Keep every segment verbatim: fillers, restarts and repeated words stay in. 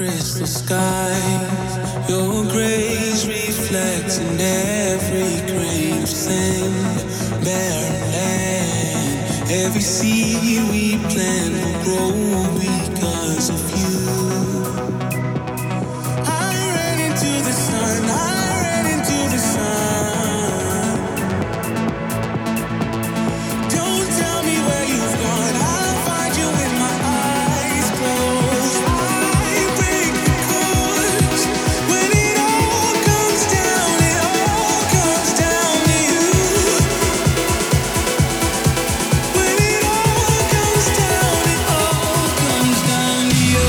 crystal skies. Your grace reflects in every grain of sand. Barren land, every seed we plant will grow because of you. I ran into the sun, I ran into the sun. Don't tell me where you've gone, I'll find you with my eyes closed. I break the course. When it all comes down, it all comes down to you. When it all comes down, it all comes down to you.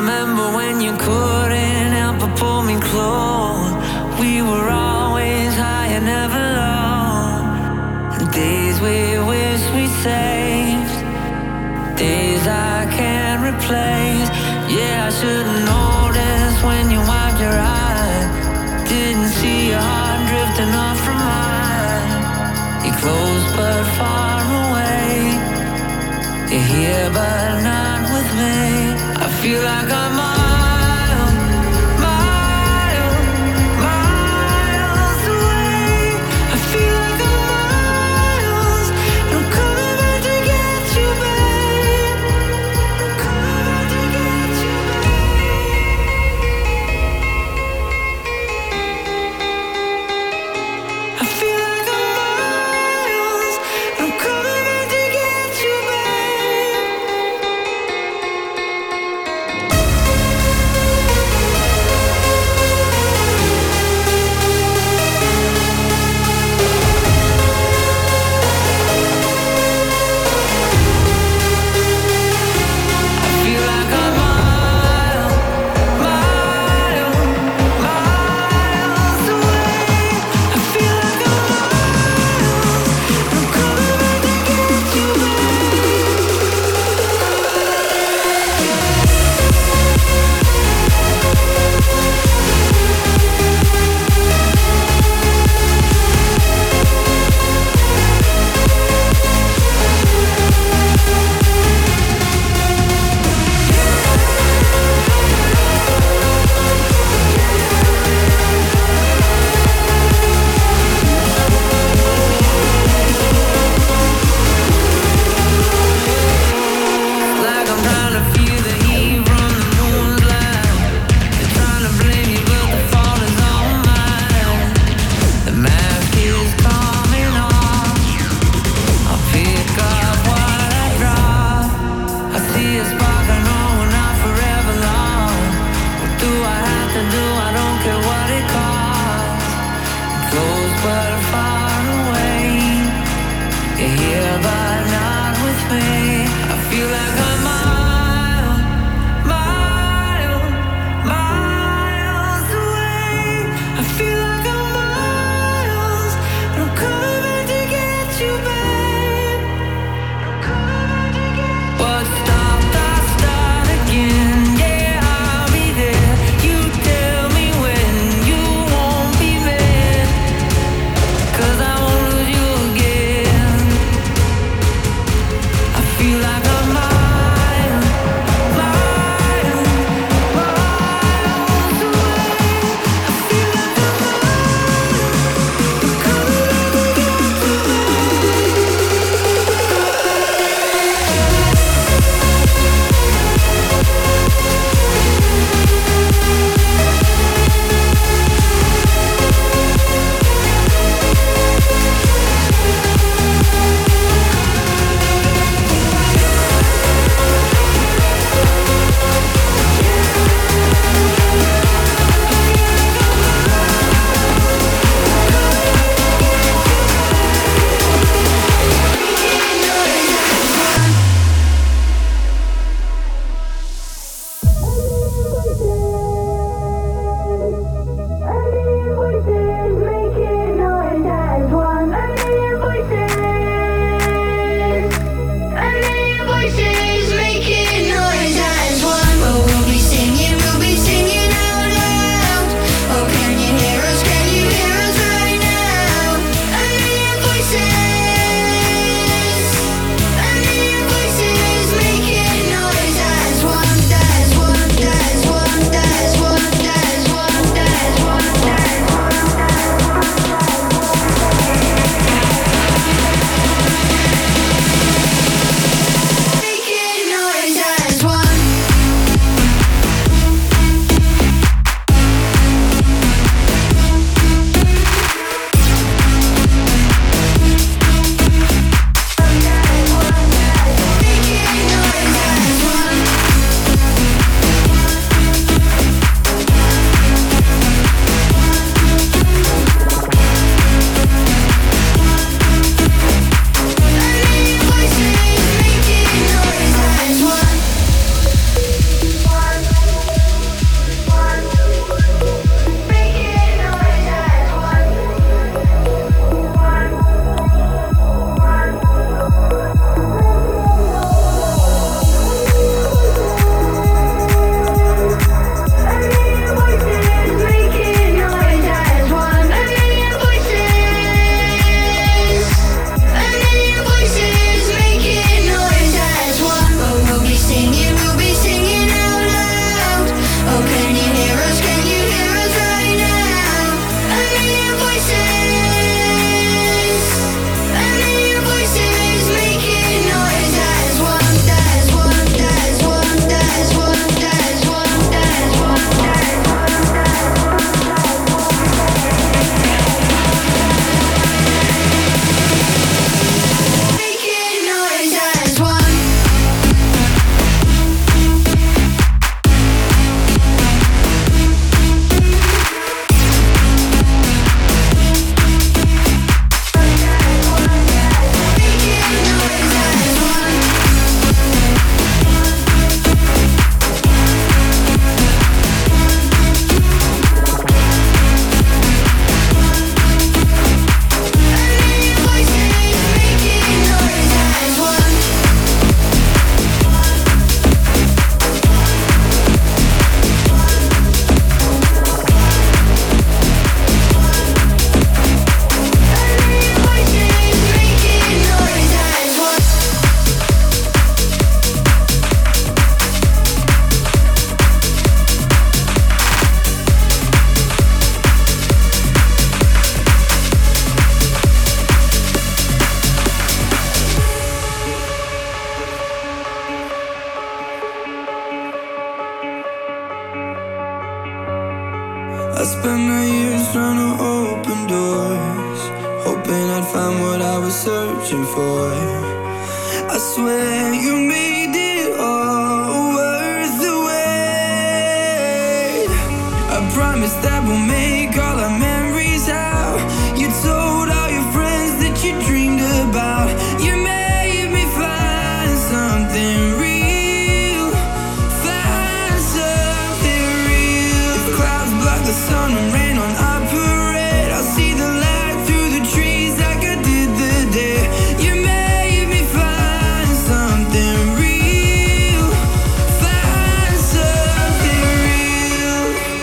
remember when you couldn't help but pull me close. We were always high and never low. Days we wish we saved, days I can't replace. Yeah, I should've noticed when you wiped your eye. Didn't see your heart drifting off from mine. You're close but far away. You're here but not with me. I feel like I'm miles, miles, miles away. I feel like I'm miles, and I'm coming back to get you, babe. I'm coming back to get you, babe. I feel like I'm miles, and I'm coming back to get you, babe. I spent my years trying to open doors, hoping I'd find what I was searching for. I swear you made it all worth the wait. I promise that we'll make all our memories out. You told all your friends that you dreamed about. You made me find something real, find something real. If clouds block the sun and rain on our parade, I'll see the light through the trees like I did the day you made me find something real, find something real.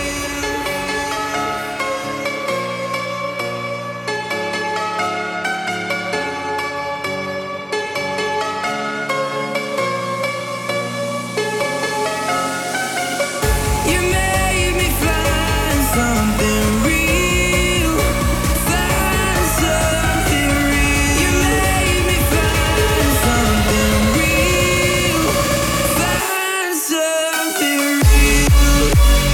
You made me find something real, find something real. You made me find something real, find something real.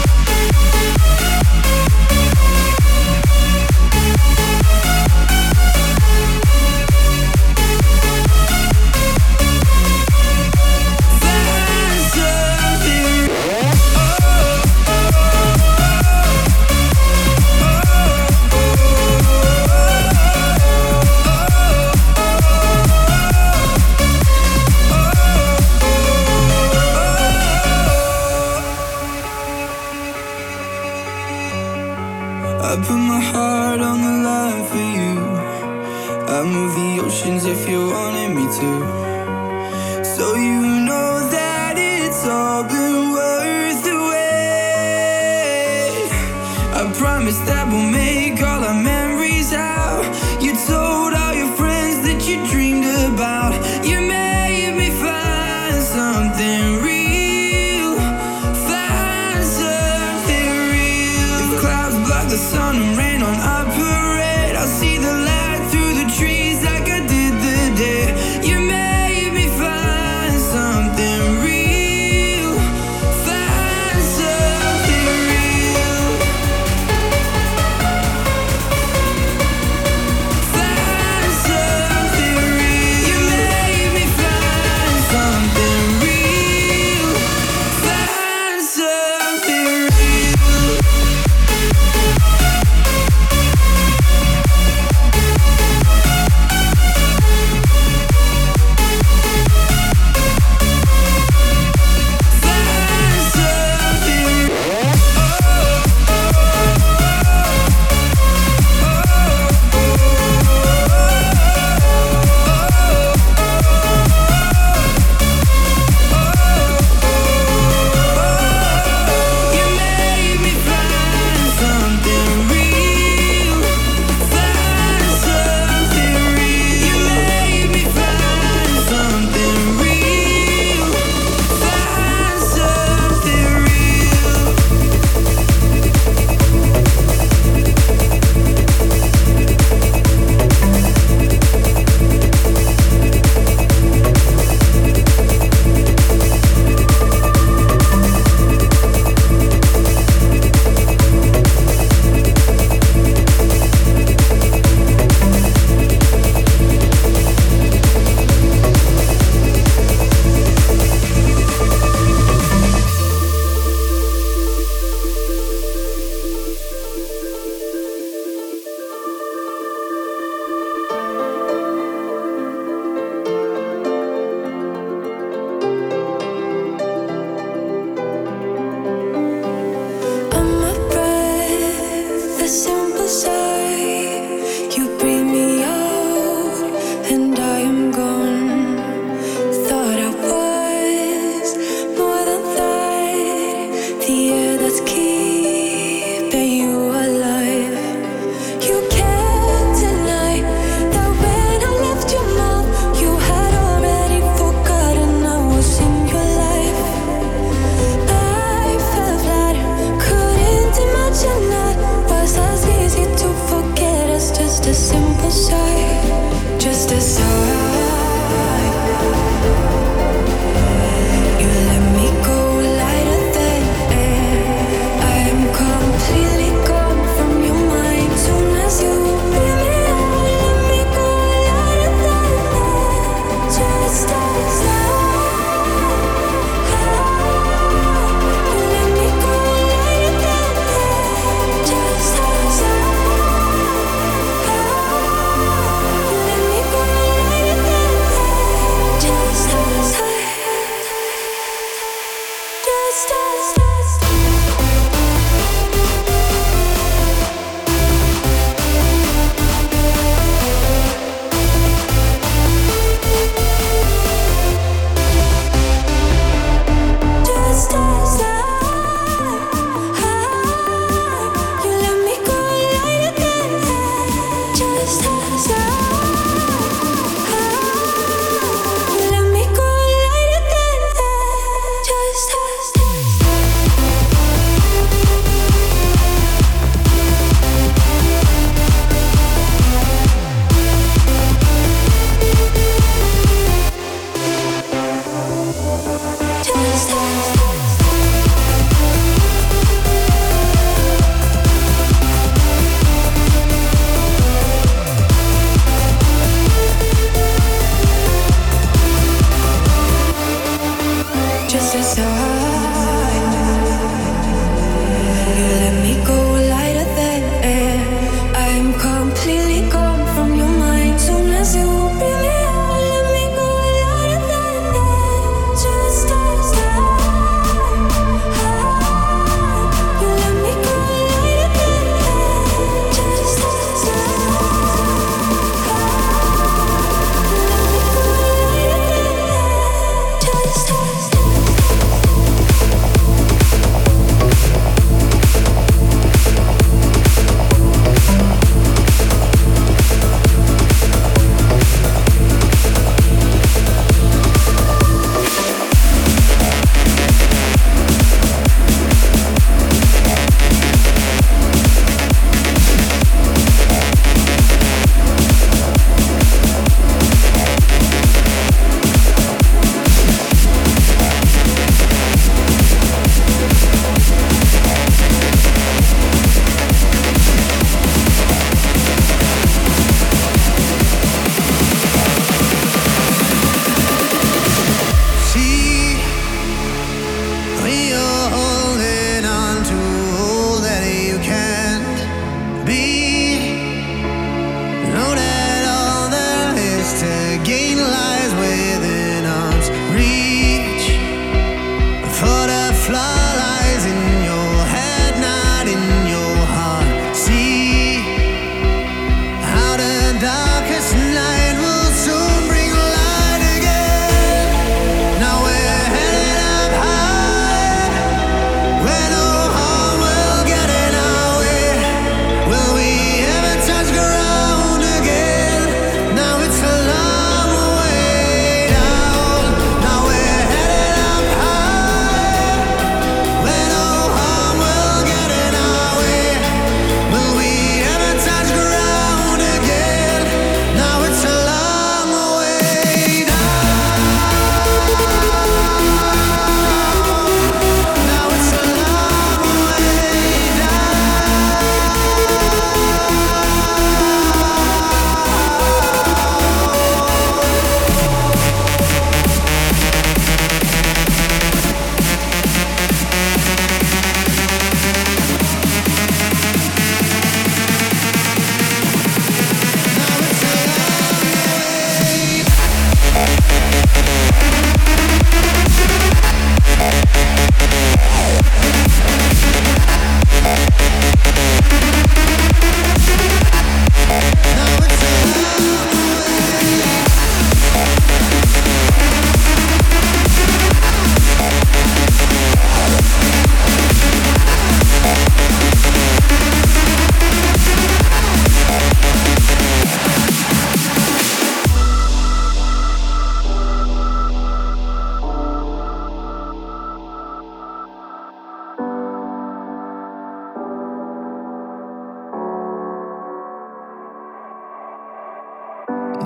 Find something I put my heart on the line for you. I move the oceans if you wanted me to. So you know that it's all been worth the wait. I promise that we'll make all our memories out. You told all your friends that you dreamed about. You made me find something real, find something real. If clouds block the sun and rain on our parade, I'll see the light through the trees like I did the day you made me find something real, find something real.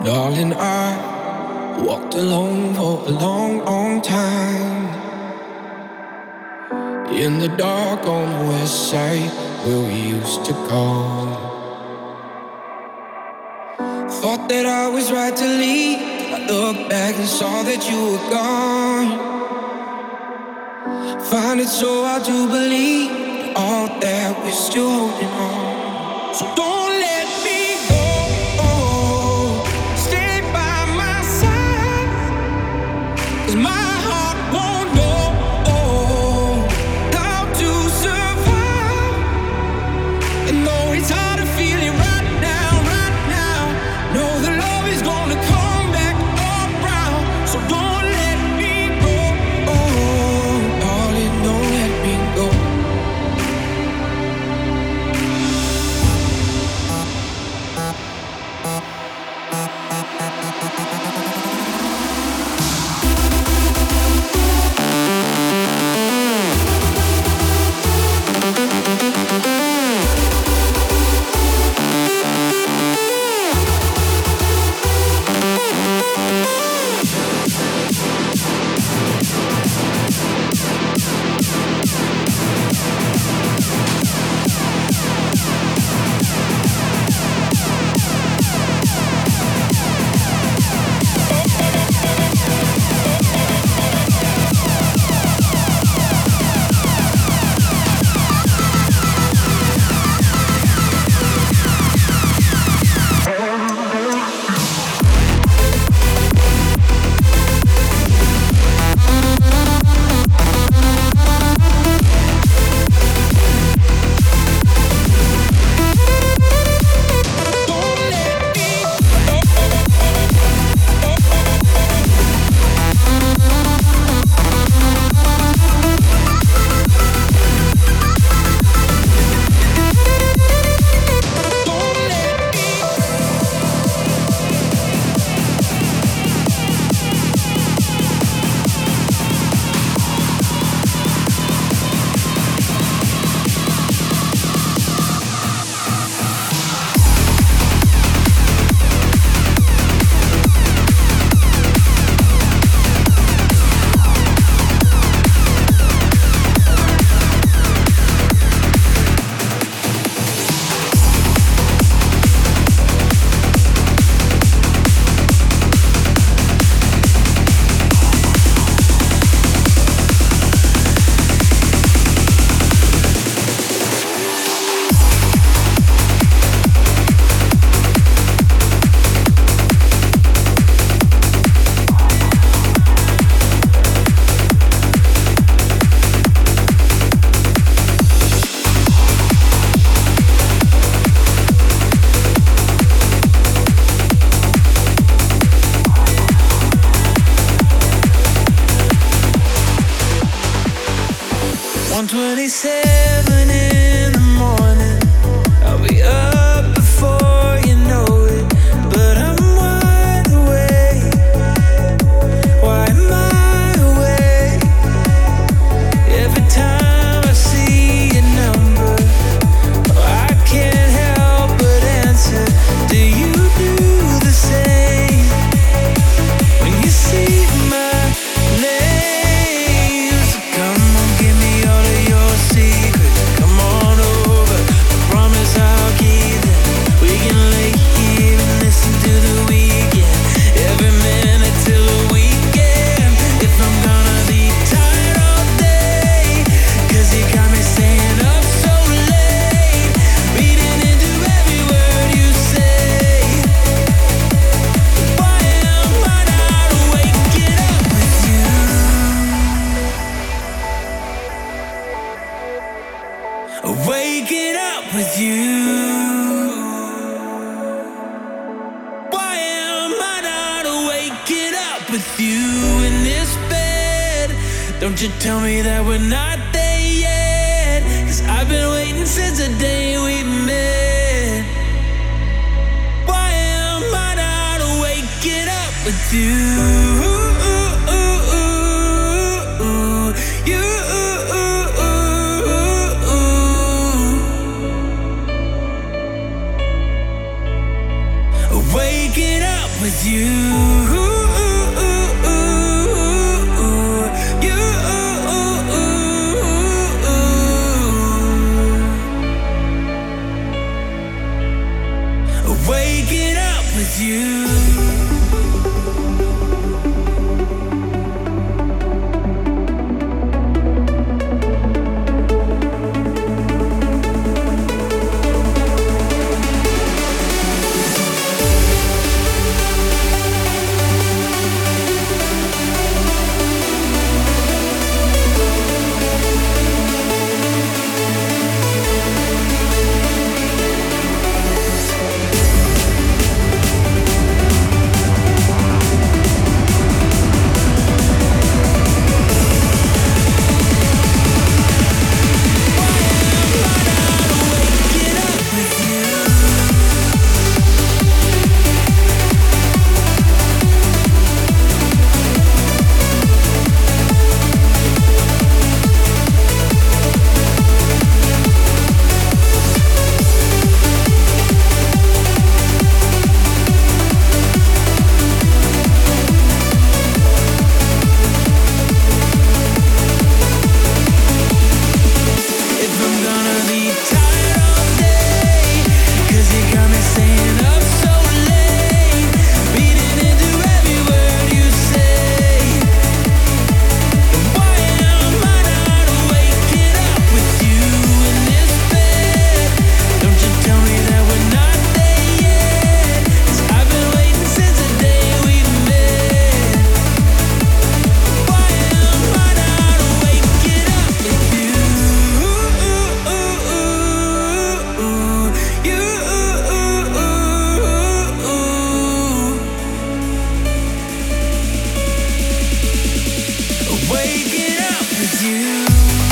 Darling, I walked alone for a long, long time. In the dark on the west side, where we used to go. Thought that I was right to leave. I looked back and saw that you were gone. Find it so hard to believe that all that we're still holding on. So don't let me go. Stay by my side, 'cause my heart won't know how to survive. And though it's hard to feel it right now, right now, know the love is gonna come back around. So don't let me go, darling, don't let me go. one twenty-seven in the morning, I'll be up before you know it, but I'm wide awake. Why am I awake? Every time I see your number, I can't help but answer. Do you do the same? When you see my name, so come on, give me all of your secrets. Come on over, I promise I'll keep them. We can lay here and listen to the weekend, every minute till the weekend. If I'm gonna be tired all day, 'cause you got me staying up so late, reading into every word you say. Why am I not waking up with you? Waking up with you. Why am I not waking up with you in this bed? Don't you tell me that we're not there yet, 'cause I've been waiting since the day we met. Why am I not waking up with you? You waking up with waking up with you.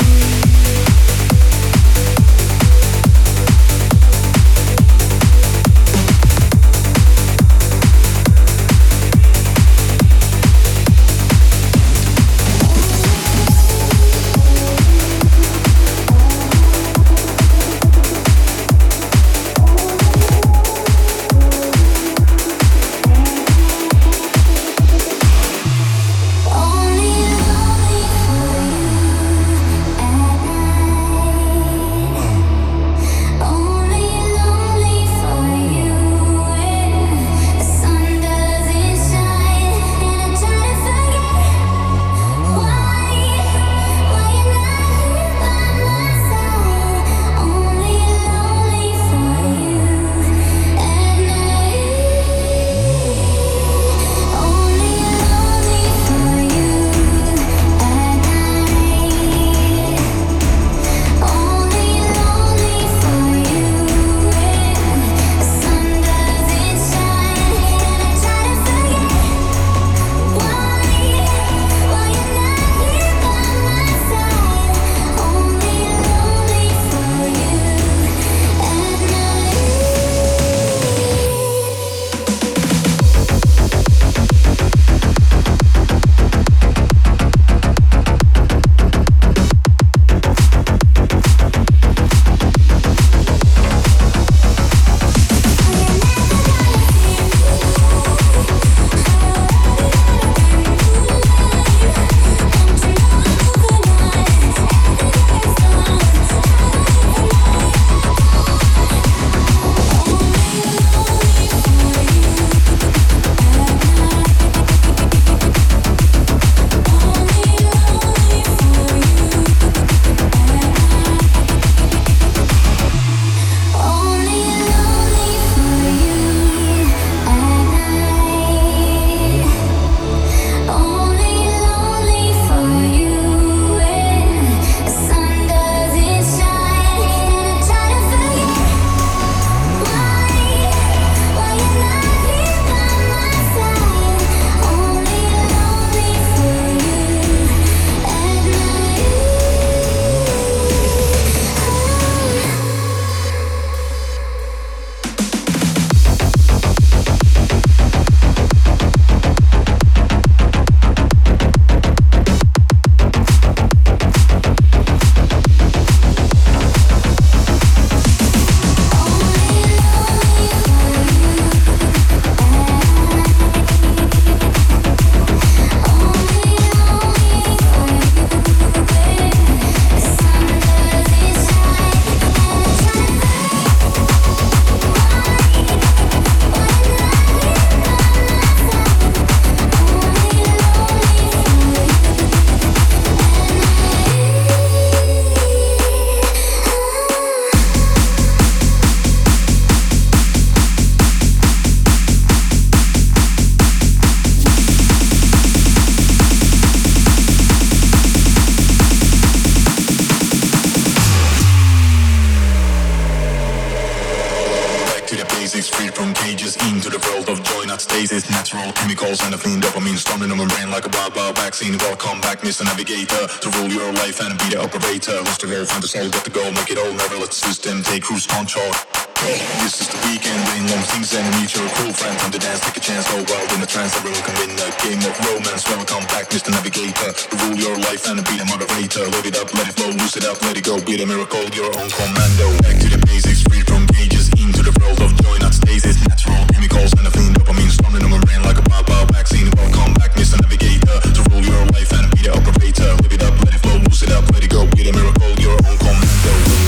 Mister Navigator, to rule your life and be the operator. Who's to go, find the soul, get the goal, make it all, never let the system take cruise control. Hey, this is the weekend, rain long things and meet your cool friend. Time to dance, take a chance, go wild in the trance. Everyone can win a game of romance. Welcome back, Mister Navigator, to rule your life and be the moderator. Load it up, let it flow, loose it up, let it go, be the miracle, your own commando. Back to the basics, free from cages, into the world of joy, not stasis. Natural chemicals and a clean dopamine, storming on my brain like a wild, wild vaccine. Welcome back, Mister Navigator, to rule your life and be the operator. Live it up, let it flow, loose it up, let it go, be the miracle, your own commando.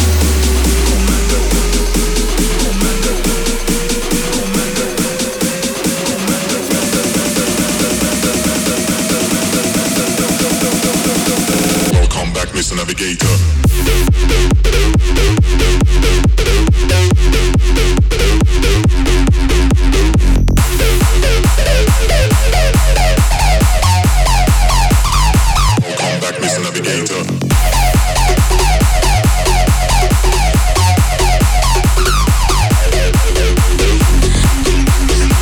Commando. Commando. Commando. Commando. Welcome back, Mister Navigator.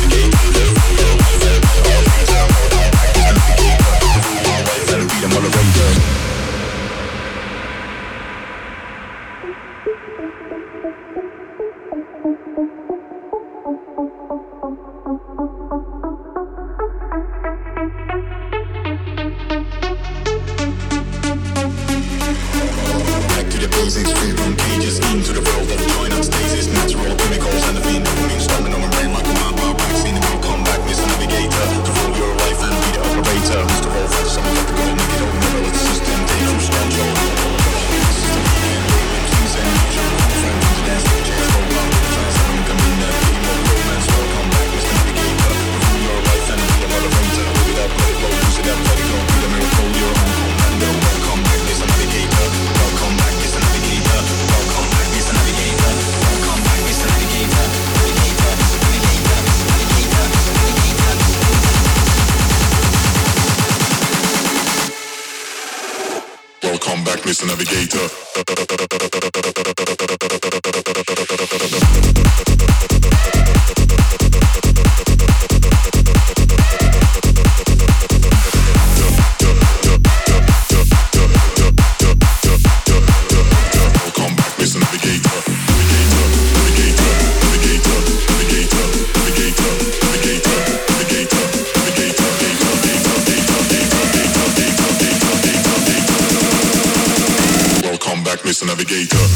Moderator. Mister Navigator. Mister Navigator.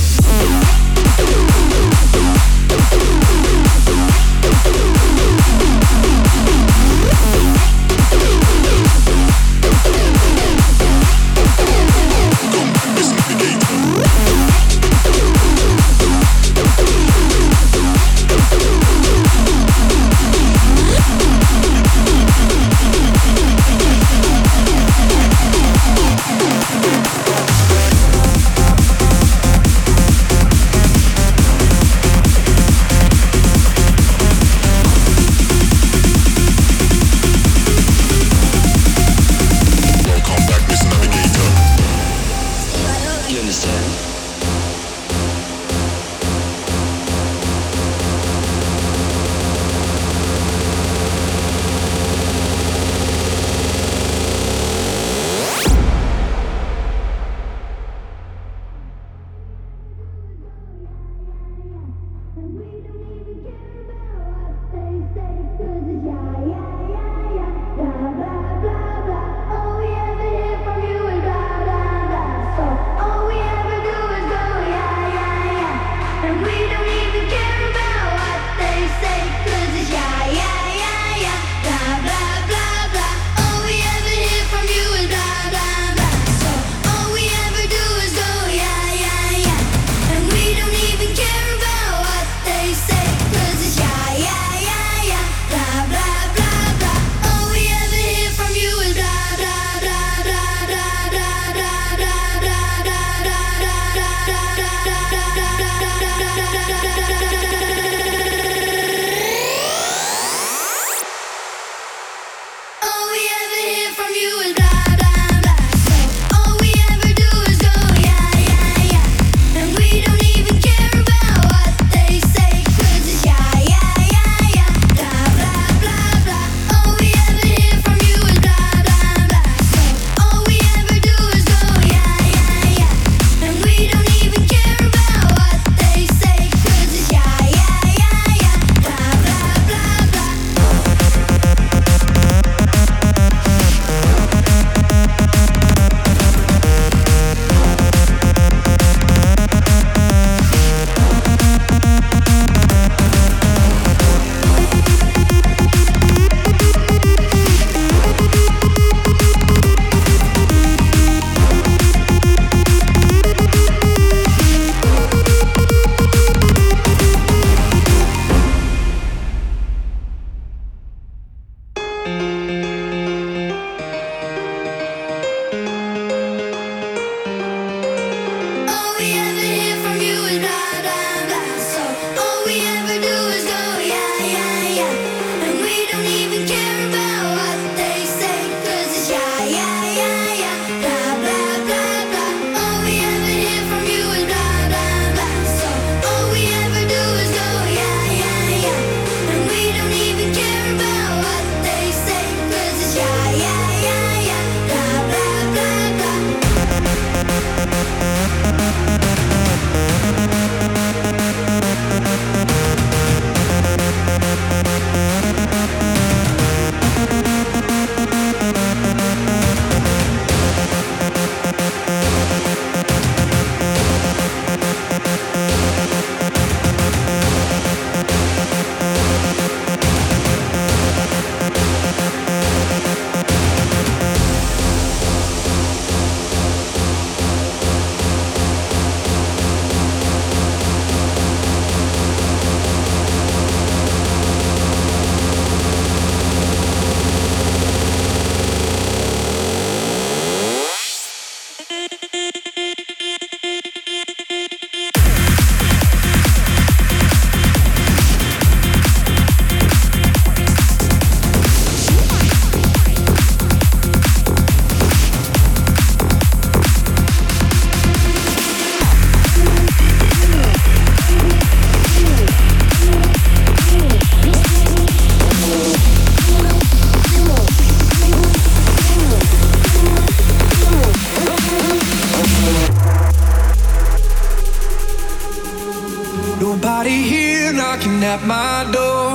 at my door.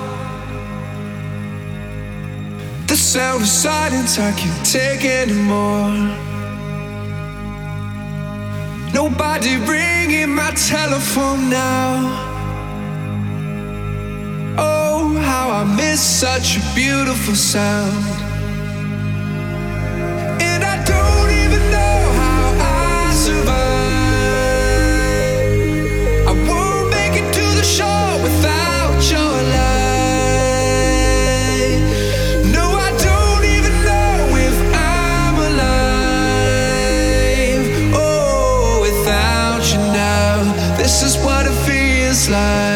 The sound of silence I can't take anymore. Nobody ringing my telephone now. Oh, how I miss such a beautiful sound. And I don't even know how I survive. I won't make it to the shore without your light. No, I don't even know if I'm alive. Oh, without you now, this is what it feels like.